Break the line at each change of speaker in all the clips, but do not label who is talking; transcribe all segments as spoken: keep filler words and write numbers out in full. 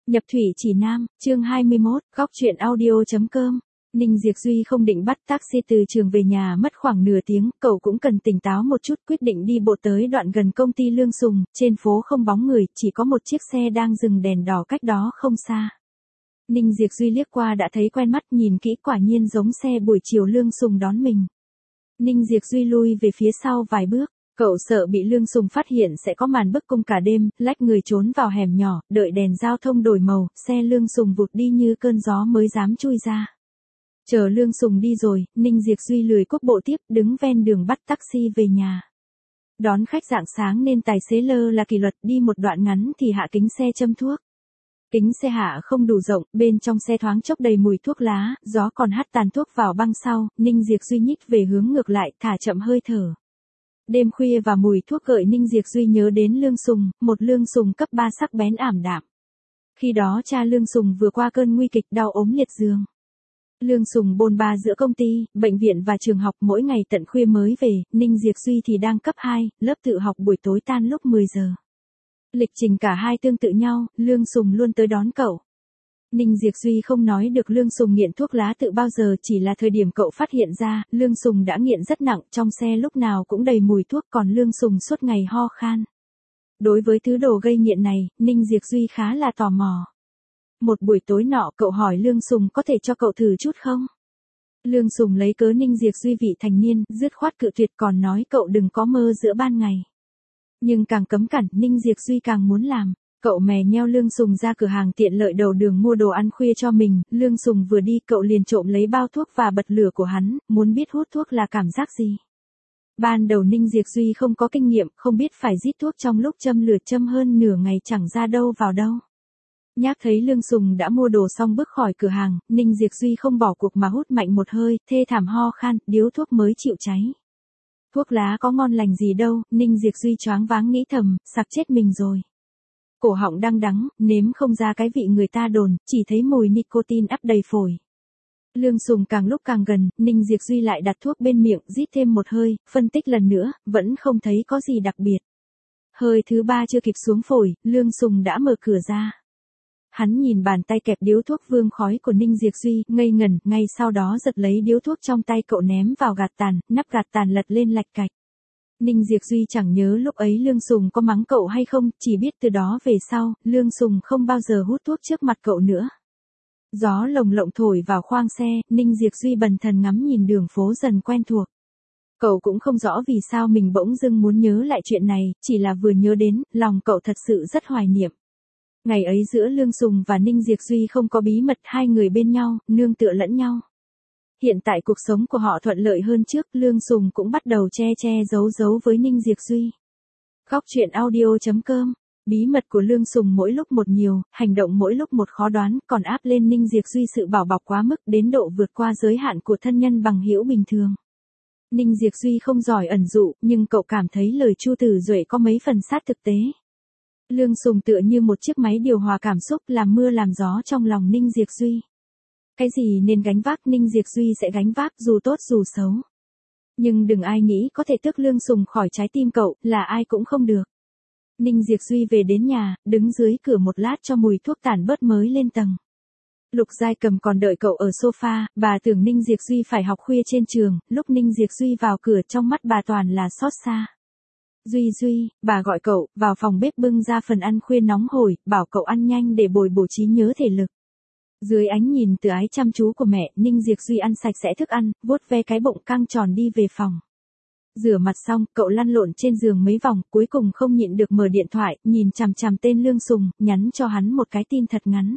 Nhập thủy chỉ nam, chương hai mươi mốt, góc truyện audio.com. Ninh Diệp Duy không định bắt taxi từ trường về nhà mất khoảng nửa tiếng, cậu cũng cần tỉnh táo một chút, quyết định đi bộ tới đoạn gần công ty Lương Sùng, trên phố không bóng người, chỉ có một chiếc xe đang dừng đèn đỏ cách đó không xa. Ninh Diệp Duy liếc qua đã thấy quen mắt, nhìn kỹ quả nhiên giống xe buổi chiều Lương Sùng đón mình. Ninh Diệp Duy lui về phía sau vài bước. Cậu sợ bị Lương Sùng phát hiện sẽ có màn bức cung cả đêm, lách người trốn vào hẻm nhỏ, đợi đèn giao thông đổi màu, xe Lương Sùng vụt đi như cơn gió mới dám chui ra. Chờ Lương Sùng đi rồi, Ninh Diệp Duy lười cúp bộ tiếp, đứng ven đường bắt taxi về nhà. Đón khách rạng sáng nên tài xế lơ là kỷ luật, đi một đoạn ngắn thì hạ kính xe châm thuốc. Kính xe hạ không đủ rộng, bên trong xe thoáng chốc đầy mùi thuốc lá, gió còn hắt tàn thuốc vào băng sau, Ninh Diệp Duy nhích về hướng ngược lại, thả chậm hơi thở. Đêm khuya và mùi thuốc gợi Ninh Diệp Duy nhớ đến Lương Sùng, một Lương Sùng cấp ba sắc bén ảm đạm. Khi đó cha Lương Sùng vừa qua cơn nguy kịch đau ốm liệt giường. Lương Sùng bôn ba giữa công ty, bệnh viện và trường học, mỗi ngày tận khuya mới về, Ninh Diệp Duy thì đang cấp hai, lớp tự học buổi tối tan lúc mười giờ. Lịch trình cả hai tương tự nhau, Lương Sùng luôn tới đón cậu. Ninh Diệp Duy không nói được Lương Sùng nghiện thuốc lá tự bao giờ, chỉ là thời điểm cậu phát hiện ra, Lương Sùng đã nghiện rất nặng, trong xe lúc nào cũng đầy mùi thuốc, còn Lương Sùng suốt ngày ho khan. Đối với thứ đồ gây nghiện này, Ninh Diệp Duy khá là tò mò. Một buổi tối nọ cậu hỏi Lương Sùng có thể cho cậu thử chút không? Lương Sùng lấy cớ Ninh Diệp Duy vị thành niên, dứt khoát cự tuyệt, còn nói cậu đừng có mơ giữa ban ngày. Nhưng càng cấm cản, Ninh Diệp Duy càng muốn làm. Cậu mè nheo Lương Sùng ra cửa hàng tiện lợi đầu đường mua đồ ăn khuya cho mình, Lương Sùng vừa đi cậu liền trộm lấy bao thuốc và bật lửa của hắn, muốn biết hút thuốc là cảm giác gì. Ban đầu Ninh Diệp Duy không có kinh nghiệm, không biết phải rít thuốc trong lúc châm lửa, châm hơn nửa ngày chẳng ra đâu vào đâu. Nhác thấy Lương Sùng đã mua đồ xong bước khỏi cửa hàng, Ninh Diệp Duy không bỏ cuộc mà hút mạnh một hơi, thê thảm ho khan, điếu thuốc mới chịu cháy. Thuốc lá có ngon lành gì đâu, Ninh Diệp Duy choáng váng nghĩ thầm, sặc chết mình rồi. Cổ họng đang đắng, nếm không ra cái vị người ta đồn, chỉ thấy mùi nicotine ắp đầy phổi. Lương Sùng càng lúc càng gần, Ninh Diệp Duy lại đặt thuốc bên miệng, rít thêm một hơi, phân tích lần nữa, vẫn không thấy có gì đặc biệt. Hơi thứ ba chưa kịp xuống phổi, Lương Sùng đã mở cửa ra. Hắn nhìn bàn tay kẹp điếu thuốc vương khói của Ninh Diệp Duy, ngây ngẩn, ngay sau đó giật lấy điếu thuốc trong tay cậu ném vào gạt tàn, nắp gạt tàn lật lên lạch cạch. Ninh Diệp Duy chẳng nhớ lúc ấy Lương Sùng có mắng cậu hay không, chỉ biết từ đó về sau, Lương Sùng không bao giờ hút thuốc trước mặt cậu nữa. Gió lồng lộng thổi vào khoang xe, Ninh Diệp Duy bần thần ngắm nhìn đường phố dần quen thuộc. Cậu cũng không rõ vì sao mình bỗng dưng muốn nhớ lại chuyện này, chỉ là vừa nhớ đến, lòng cậu thật sự rất hoài niệm. Ngày ấy giữa Lương Sùng và Ninh Diệp Duy không có bí mật, hai người bên nhau, nương tựa lẫn nhau. Hiện tại cuộc sống của họ thuận lợi hơn trước, Lương Sùng cũng bắt đầu che che giấu giấu với Ninh Diệp Duy. Góc truyện audio.com. Bí mật của Lương Sùng mỗi lúc một nhiều, hành động mỗi lúc một khó đoán, còn áp lên Ninh Diệp Duy sự bảo bọc quá mức đến độ vượt qua giới hạn của thân nhân bằng hữu bình thường. Ninh Diệp Duy không giỏi ẩn dụ, nhưng cậu cảm thấy lời Chu Tử Duệ có mấy phần sát thực tế. Lương Sùng tựa như một chiếc máy điều hòa cảm xúc, làm mưa làm gió trong lòng Ninh Diệp Duy. Cái gì nên gánh vác Ninh Diệp Duy sẽ gánh vác dù tốt dù xấu. Nhưng đừng ai nghĩ có thể tước Lương Sùng khỏi trái tim cậu, là ai cũng không được. Ninh Diệp Duy về đến nhà, đứng dưới cửa một lát cho mùi thuốc tàn bớt mới lên tầng. Lục Giai Cầm còn đợi cậu ở sofa, bà tưởng Ninh Diệp Duy phải học khuya trên trường, lúc Ninh Diệp Duy vào cửa trong mắt bà toàn là xót xa. Duy Duy, bà gọi cậu, vào phòng bếp bưng ra phần ăn khuya nóng hổi, bảo cậu ăn nhanh để bồi bổ trí nhớ thể lực. Dưới ánh nhìn từ ái chăm chú của mẹ, Ninh Diệp Duy ăn sạch sẽ thức ăn, vuốt ve cái bụng căng tròn đi về phòng. Rửa mặt xong, cậu lăn lộn trên giường mấy vòng, cuối cùng không nhịn được mở điện thoại, nhìn chằm chằm tên Lương Sùng, nhắn cho hắn một cái tin thật ngắn.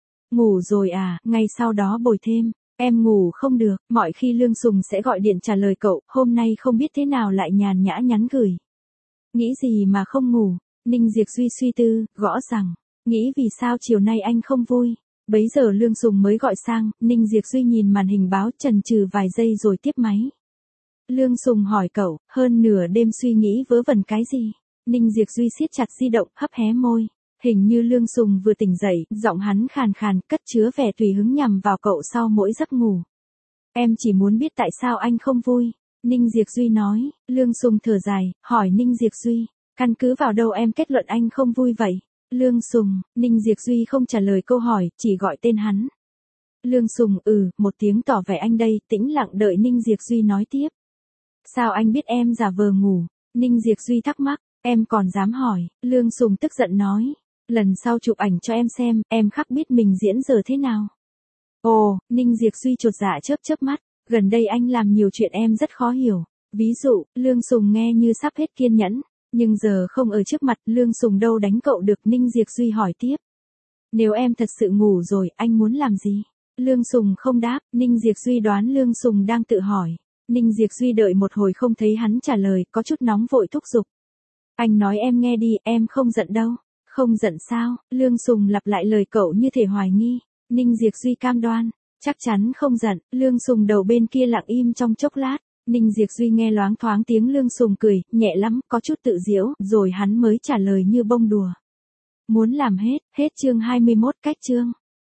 Ngủ rồi à, ngay sau đó bồi thêm, em ngủ không được, mọi khi Lương Sùng sẽ gọi điện trả lời cậu, hôm nay không biết thế nào lại nhàn nhã nhắn gửi. Nghĩ gì mà không ngủ, Ninh Diệp Duy suy tư, gõ rằng, nghĩ vì sao chiều nay anh không vui. Bấy giờ Lương Sùng mới gọi sang, Ninh Diệp Duy nhìn màn hình báo chần chừ vài giây rồi tiếp máy. Lương Sùng hỏi cậu, hơn nửa đêm suy nghĩ vớ vẩn cái gì? Ninh Diệp Duy siết chặt di động, hấp hé môi. Hình như Lương Sùng vừa tỉnh dậy, giọng hắn khàn khàn, cất chứa vẻ tùy hứng nhằm vào cậu sau mỗi giấc ngủ. Em chỉ muốn biết tại sao anh không vui. Ninh Diệp Duy nói, Lương Sùng thở dài, hỏi Ninh Diệp Duy, căn cứ vào đâu em kết luận anh không vui vậy? Lương Sùng, Ninh Diệp Duy không trả lời câu hỏi, chỉ gọi tên hắn. Lương Sùng ừ, một tiếng tỏ vẻ anh đây, tĩnh lặng đợi Ninh Diệp Duy nói tiếp. Sao anh biết em giả vờ ngủ? Ninh Diệp Duy thắc mắc, em còn dám hỏi, Lương Sùng tức giận nói. Lần sau chụp ảnh cho em xem, em khắc biết mình diễn giờ thế nào. Ồ, Ninh Diệp Duy chột dạ chớp chớp mắt, gần đây anh làm nhiều chuyện em rất khó hiểu. Ví dụ, Lương Sùng nghe như sắp hết kiên nhẫn, nhưng giờ không ở trước mặt, Lương Sùng đâu đánh cậu được. Ninh Diệp Duy hỏi tiếp. Nếu em thật sự ngủ rồi, anh muốn làm gì? Lương Sùng không đáp, Ninh Diệp Duy đoán Lương Sùng đang tự hỏi. Ninh Diệp Duy đợi một hồi không thấy hắn trả lời, có chút nóng vội thúc giục. Anh nói em nghe đi, em không giận đâu. Không giận sao? Lương Sùng lặp lại lời cậu như thể hoài nghi. Ninh Diệp Duy cam đoan, chắc chắn không giận. Lương Sùng đầu bên kia lặng im trong chốc lát. Ninh Diệp Duy nghe loáng thoáng tiếng Lương Sùng cười, nhẹ lắm, có chút tự giễu, rồi hắn mới trả lời như bông đùa. Muốn làm hết, hết chương hai mươi mốt cách chương.